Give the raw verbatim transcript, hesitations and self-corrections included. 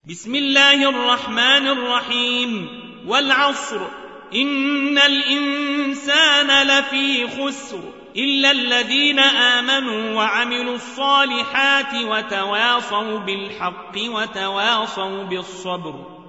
بسم الله الرحمن الرحيم والعصر إن الإنسان لفي خسر إلا الذين آمنوا وعملوا الصالحات وتواصوا بالحق وتواصوا بالصبر.